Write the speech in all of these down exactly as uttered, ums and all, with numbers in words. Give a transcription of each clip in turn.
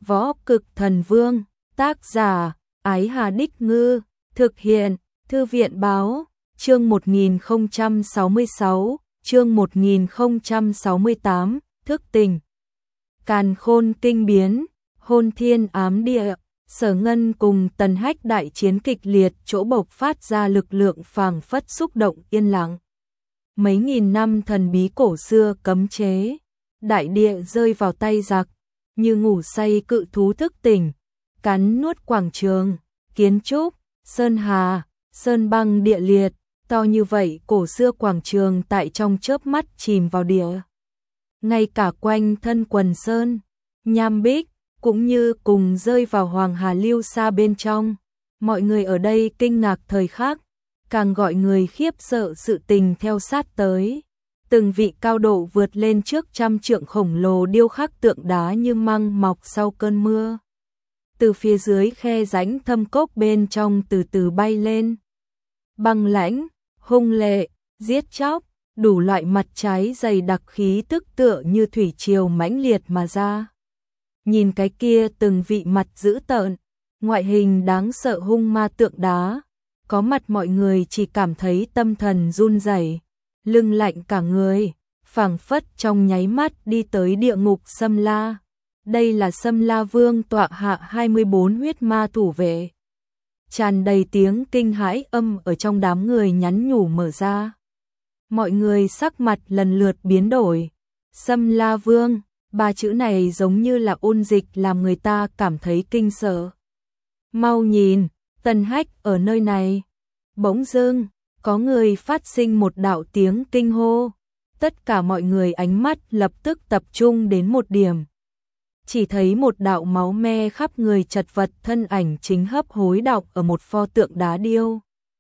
Võ Cực Thần Vương, tác giả, Ái Hà Đích Ngư, thực hiện, Thư viện Báo, chương một nghìn không trăm sáu mươi sáu, chương một nghìn không trăm sáu mươi tám, thức tỉnh. Càn khôn kinh biến, hôn thiên ám địa, Sở Ngân cùng Tần Hách đại chiến kịch liệt, chỗ bộc phát ra lực lượng phảng phất xúc động yên lặng. Mấy nghìn năm thần bí cổ xưa cấm chế, đại địa rơi vào tay giặc, như ngủ say cự thú thức tỉnh, cắn nuốt quảng trường, kiến trúc, sơn hà, sơn băng địa liệt, to như vậy cổ xưa quảng trường tại trong chớp mắt chìm vào địa. Ngay cả quanh thân quần sơn, nham bích, cũng như cùng rơi vào hoàng hà lưu xa bên trong. Mọi người ở đây kinh ngạc thời khắc, càng gọi người khiếp sợ sự tình theo sát tới. Từng vị cao độ vượt lên trước trăm trượng khổng lồ điêu khắc tượng đá như măng mọc sau cơn mưa. Từ phía dưới khe rãnh thâm cốc bên trong từ từ bay lên. Băng lãnh, hung lệ, giết chóc, đủ loại mặt trái dày đặc khí tức tựa như thủy triều mãnh liệt mà ra. Nhìn cái kia từng vị mặt dữ tợn, ngoại hình đáng sợ hung ma tượng đá, có mặt mọi người chỉ cảm thấy tâm thần run rẩy, lưng lạnh cả người, phảng phất trong nháy mắt đi tới địa ngục Xâm La. Đây là Xâm La Vương tọa hạ hai mươi bốn huyết ma thủ vệ. Tràn đầy tiếng kinh hãi âm ở trong đám người nhắn nhủ mở ra. Mọi người sắc mặt lần lượt biến đổi. Xâm La Vương, ba chữ này giống như là ôn dịch làm người ta cảm thấy kinh sợ. Mau nhìn, Tần Hách ở nơi này. Bỗng dưng, có người phát sinh một đạo tiếng kinh hô. Tất cả mọi người ánh mắt lập tức tập trung đến một điểm. Chỉ thấy một đạo máu me khắp người chật vật thân ảnh chính hấp hối đọc ở một pho tượng đá điêu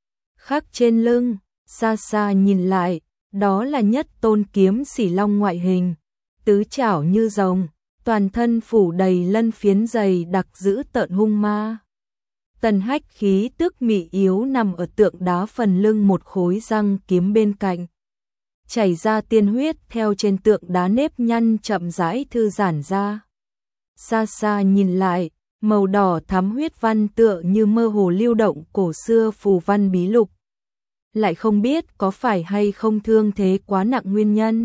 khắc trên lưng. Xa xa nhìn lại, đó là nhất tôn kiếm xỉ long ngoại hình, tứ chảo như rồng, toàn thân phủ đầy lân phiến dày đặc dữ tợn hung ma. Tần Hách khí tức mị yếu nằm ở tượng đá phần lưng một khối răng kiếm bên cạnh. Chảy ra tiên huyết theo trên tượng đá nếp nhăn chậm rãi thư giãn ra. Xa xa nhìn lại, màu đỏ thắm huyết văn tựa như mơ hồ lưu động cổ xưa phù văn bí lục. Lại không biết có phải hay không thương thế quá nặng nguyên nhân.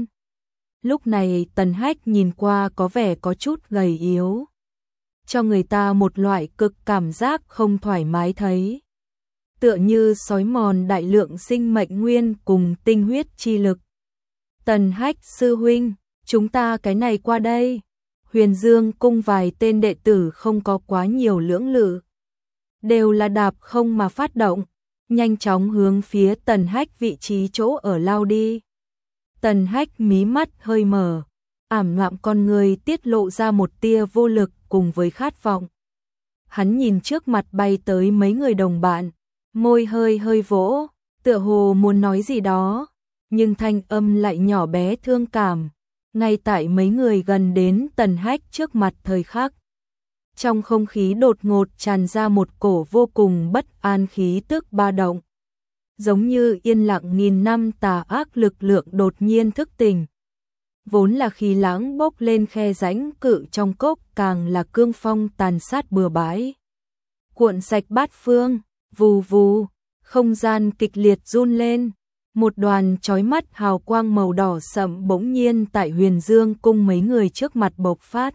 Lúc này Tần Hách nhìn qua có vẻ có chút gầy yếu, cho người ta một loại cực cảm giác không thoải mái thấy. Tựa như xói mòn đại lượng sinh mệnh nguyên cùng tinh huyết chi lực. Tần Hách sư huynh, chúng ta cái này qua đây. Huyền Dương cung vài tên đệ tử không có quá nhiều lưỡng lự, đều là đạp không mà phát động, nhanh chóng hướng phía Tần Hách vị trí chỗ ở lao đi. Tần Hách mí mắt hơi mở, ảm đạm con người tiết lộ ra một tia vô lực cùng với khát vọng. Hắn nhìn trước mặt bay tới mấy người đồng bạn, môi hơi hơi vỗ, tựa hồ muốn nói gì đó, nhưng thanh âm lại nhỏ bé thương cảm. Ngay tại mấy người gần đến Tần Hách trước mặt thời khắc, trong không khí đột ngột tràn ra một cổ vô cùng bất an khí tức ba động. Giống như yên lặng nghìn năm tà ác lực lượng đột nhiên thức tỉnh. Vốn là khí lãng bốc lên khe rãnh cự trong cốc càng là cương phong tàn sát bừa bãi. Cuộn sạch bát phương, vù vù, không gian kịch liệt run lên. Một đoàn chói mắt hào quang màu đỏ sậm bỗng nhiên tại Huyền Dương cung mấy người trước mặt bộc phát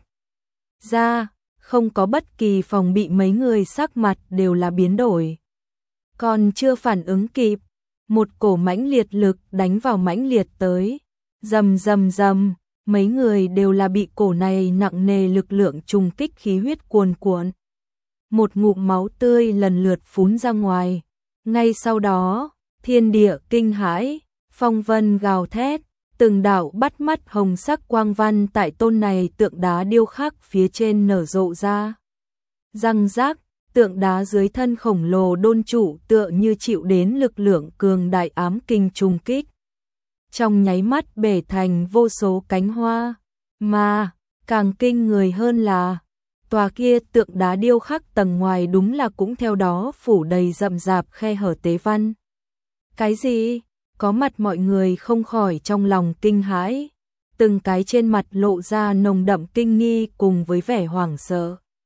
ra, không có bất kỳ phòng bị, mấy người sắc mặt đều là biến đổi. Còn chưa phản ứng kịp, một cổ mãnh liệt lực đánh vào mãnh liệt tới, rầm rầm rầm, mấy người đều là bị cổ này nặng nề lực lượng trùng kích khí huyết cuồn cuộn. Một ngụm máu tươi lần lượt phún ra ngoài, ngay sau đó thiên địa kinh hãi, phong vân gào thét, từng đạo bắt mắt hồng sắc quang văn tại tôn này tượng đá điêu khắc phía trên nở rộ ra. Răng rác, tượng đá dưới thân khổng lồ đôn trụ tựa như chịu đến lực lượng cường đại ám kinh trùng kích. Trong nháy mắt bể thành vô số cánh hoa, mà càng kinh người hơn là tòa kia tượng đá điêu khắc tầng ngoài đúng là cũng theo đó phủ đầy rậm rạp khe hở tế văn. Cái gì? Có mặt mọi người không khỏi trong lòng kinh hãi, từng cái trên mặt lộ ra nồng đậm kinh nghi cùng với vẻ hoảng sợ.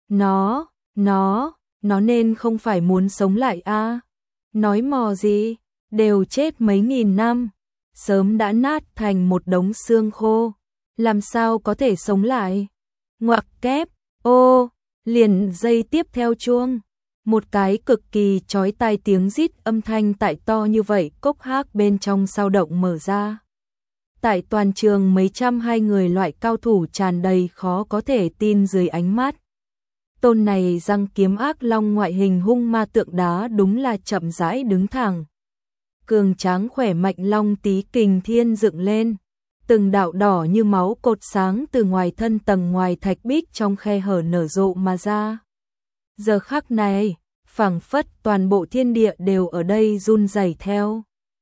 Nó, nó, nó nên không phải muốn sống lại a? Nói mò gì, đều chết mấy nghìn năm, sớm đã nát thành một đống xương khô, làm sao có thể sống lại? Ngoặc kép, ô, liền giây tiếp theo chuông. Một cái cực kỳ chói tai tiếng rít âm thanh tại to như vậy cốc hác bên trong sao động mở ra. Tại toàn trường mấy trăm hai người loại cao thủ tràn đầy khó có thể tin dưới ánh mắt. Tôn này răng kiếm ác long ngoại hình hung ma tượng đá đúng là chậm rãi đứng thẳng. Cường tráng khỏe mạnh long tí kình thiên dựng lên. Từng đạo đỏ như máu cột sáng từ ngoài thân tầng ngoài thạch bích trong khe hở nở rộ mà ra. Giờ khắc này, phảng phất toàn bộ thiên địa đều ở đây run rẩy theo.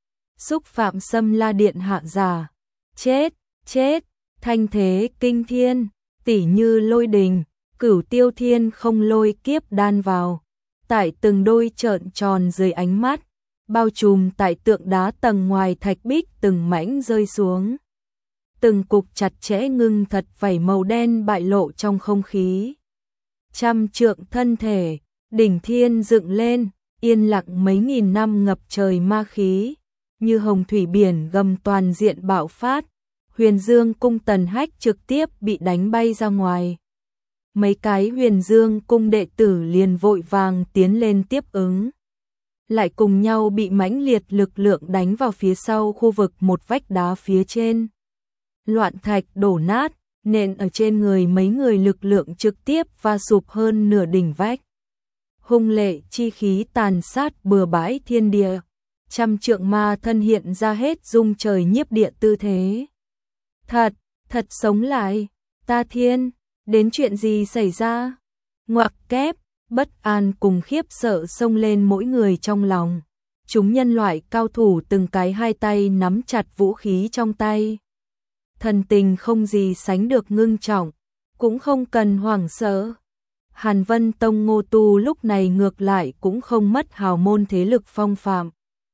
Xúc phạm Xâm La Điện hạ giả. Chết, chết, thanh thế kinh thiên, tỉ như lôi đình, Cửu Tiêu Thiên không lôi kiếp đan vào. Tại từng đôi trợn tròn dưới ánh mắt, bao trùm tại tượng đá tầng ngoài thạch bích từng mảnh rơi xuống. Từng cục chặt chẽ ngưng thật vảy màu đen bại lộ trong không khí. Trăm trượng thân thể, đỉnh thiên dựng lên, yên lặng mấy nghìn năm ngập trời ma khí, như hồng thủy biển gầm toàn diện bạo phát. Huyền Dương cung Tần Hách trực tiếp bị đánh bay ra ngoài. Mấy cái Huyền Dương cung đệ tử liền vội vàng tiến lên tiếp ứng. Lại cùng nhau bị mãnh liệt lực lượng đánh vào phía sau khu vực một vách đá phía trên. Loạn thạch đổ nát, nện ở trên người mấy người lực lượng trực tiếp và sụp hơn nửa đỉnh vách. Hung lệ chi khí tàn sát bừa bãi thiên địa. Trăm trượng ma thân hiện ra hết dung trời nhiếp địa tư thế. Thật, thật sống lại, ta thiên, đến chuyện gì xảy ra? Ngoặc kép, bất an cùng khiếp sợ xông lên mỗi người trong lòng. Chúng nhân loại cao thủ từng cái hai tay nắm chặt vũ khí trong tay. Thần tình không gì sánh được ngưng trọng, cũng không cần hoảng sợ. Hàn Vân Tông Ngô Tu lúc này ngược lại cũng không mất hào môn thế lực phong phạm.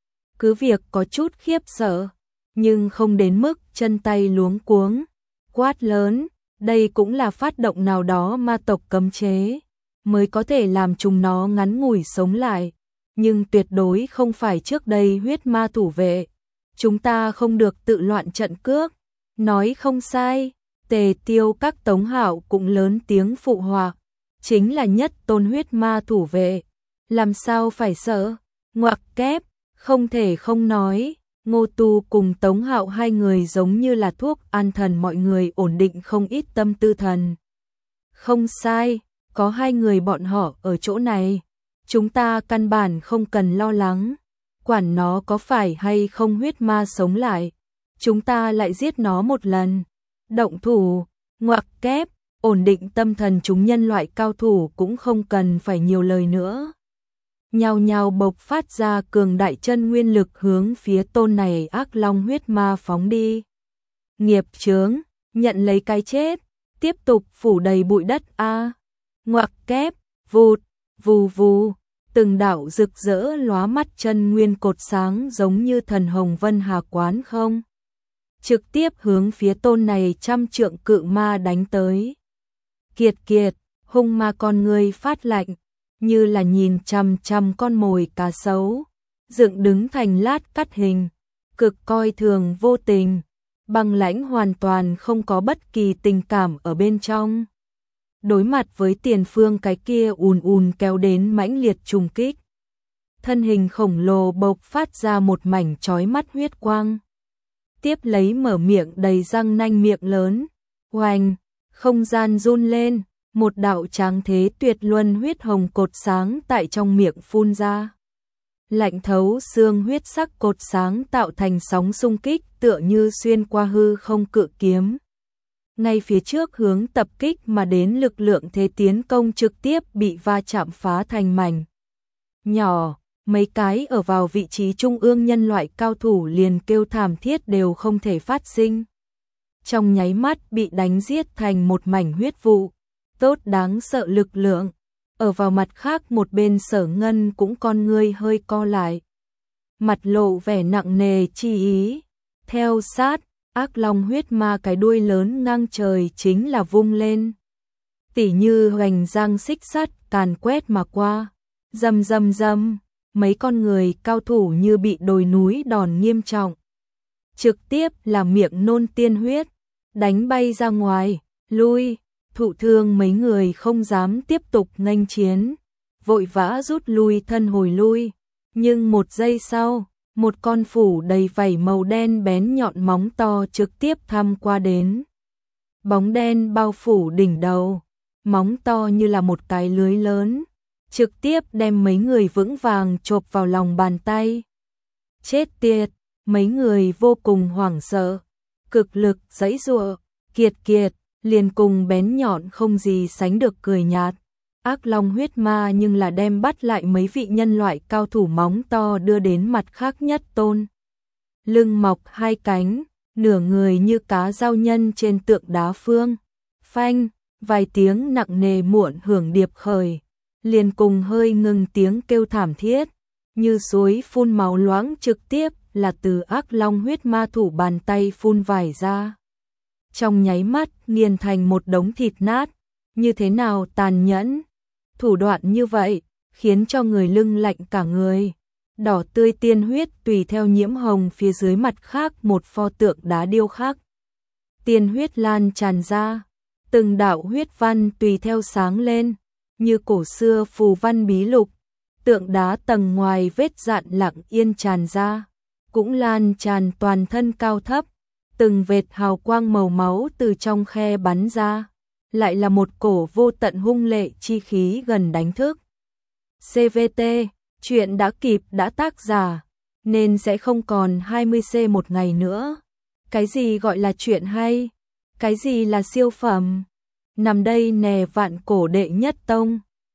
Cứ việc có chút khiếp sợ, nhưng không đến mức chân tay luống cuống. Quát lớn, đây cũng là phát động nào đó ma tộc cấm chế, mới có thể làm chúng nó ngắn ngủi sống lại. Nhưng tuyệt đối không phải trước đây huyết ma thủ vệ. Chúng ta không được tự loạn trận cước. Nói không sai, Tề Tiêu các Tống Hạo cũng lớn tiếng phụ họa. Chính là nhất tôn huyết ma thủ vệ. Làm sao phải sợ? Ngoặc kép, không thể không nói. Ngô Tu cùng Tống Hạo hai người giống như là thuốc an thần mọi người ổn định không ít tâm tư thần. Không sai, có hai người bọn họ ở chỗ này. Chúng ta căn bản không cần lo lắng. Quản nó có phải hay không huyết ma sống lại. Chúng ta lại giết nó một lần. Động thủ, ngoặc kép, ổn định tâm thần chúng nhân loại cao thủ cũng không cần phải nhiều lời nữa. Nhào nhào bộc phát ra cường đại chân nguyên lực hướng phía tôn này ác long huyết ma phóng đi. Nghiệp chướng, nhận lấy cái chết, tiếp tục phủ đầy bụi đất a. Ngoặc kép, vụt, vù vù, từng đạo rực rỡ lóa mắt chân nguyên cột sáng giống như thần hồng vân hà quán không. Trực tiếp hướng phía tôn này trăm trượng cự ma đánh tới. Kiệt kiệt, hung ma con người phát lạnh, như là nhìn chằm chằm con mồi cá sấu, dựng đứng thành lát cắt hình, cực coi thường vô tình, băng lãnh hoàn toàn không có bất kỳ tình cảm ở bên trong. Đối mặt với tiền phương cái kia ùn ùn kéo đến mãnh liệt trùng kích. Thân hình khổng lồ bộc phát ra một mảnh chói mắt huyết quang. Tiếp lấy mở miệng đầy răng nanh miệng lớn, oanh, không gian run lên, một đạo tráng thế tuyệt luân huyết hồng cột sáng tại trong miệng phun ra. Lạnh thấu xương huyết sắc cột sáng tạo thành sóng xung kích tựa như xuyên qua hư không cự kiếm. Ngay phía trước hướng tập kích mà đến lực lượng thế tiến công trực tiếp bị va chạm phá thành mảnh nhỏ. Mấy cái ở vào vị trí trung ương nhân loại cao thủ liền kêu thảm thiết đều không thể phát sinh. Trong nháy mắt bị đánh giết thành một mảnh huyết vụ. Tốt đáng sợ lực lượng. Ở vào mặt khác một bên Sở Ngân cũng con ngươi hơi co lại. Mặt lộ vẻ nặng nề chi ý. Theo sát, ác long huyết ma cái đuôi lớn ngang trời chính là vung lên. tỉ như hoành giang xích sắt càn quét mà qua. Rầm rầm rầm, mấy con người cao thủ như bị đồi núi đòn nghiêm trọng. Trực tiếp là miệng nôn tiên huyết, đánh bay ra ngoài, lui, thụ thương mấy người không dám tiếp tục nghênh chiến, vội vã rút lui thân hồi lui. Nhưng một giây sau, một con phủ đầy vảy màu đen bén nhọn móng to trực tiếp thăm qua đến. Bóng đen bao phủ đỉnh đầu, móng to như là một cái lưới lớn, trực tiếp đem mấy người vững vàng chộp vào lòng bàn tay. Chết tiệt, mấy người vô cùng hoảng sợ, cực lực giãy giụa, kiệt kiệt, liền cùng bén nhọn không gì sánh được cười nhạt. Ác long huyết ma nhưng là đem bắt lại mấy vị nhân loại cao thủ móng to đưa đến mặt khác nhất tôn. Lưng mọc hai cánh, nửa người như cá giao nhân trên tượng đá phương. Phanh, vài tiếng nặng nề muộn hưởng điệp khởi, liền cùng hơi ngừng tiếng kêu thảm thiết, như suối phun máu loãng trực tiếp là từ ác long huyết ma thủ bàn tay phun vải ra. Trong nháy mắt nghiền thành một đống thịt nát, như thế nào tàn nhẫn. Thủ đoạn như vậy, khiến cho người lưng lạnh cả người. Đỏ tươi tiên huyết tùy theo nhiễm hồng phía dưới mặt khác một pho tượng đá điêu khắc. Tiên huyết lan tràn ra, từng đạo huyết văn tùy theo sáng lên, như cổ xưa phù văn bí lục. Tượng đá tầng ngoài vết dạn lặng yên tràn ra, cũng lan tràn toàn thân cao thấp. Từng vệt hào quang màu máu từ trong khe bắn ra, lại là một cổ vô tận hung lệ chi khí gần đánh thức. xê vê tê, chuyện đã kịp đã tác giả, nên sẽ không còn hai mươi C một ngày nữa. Cái gì gọi là chuyện hay? Cái gì là siêu phẩm? Nằm đây nè vạn cổ đệ nhất tông.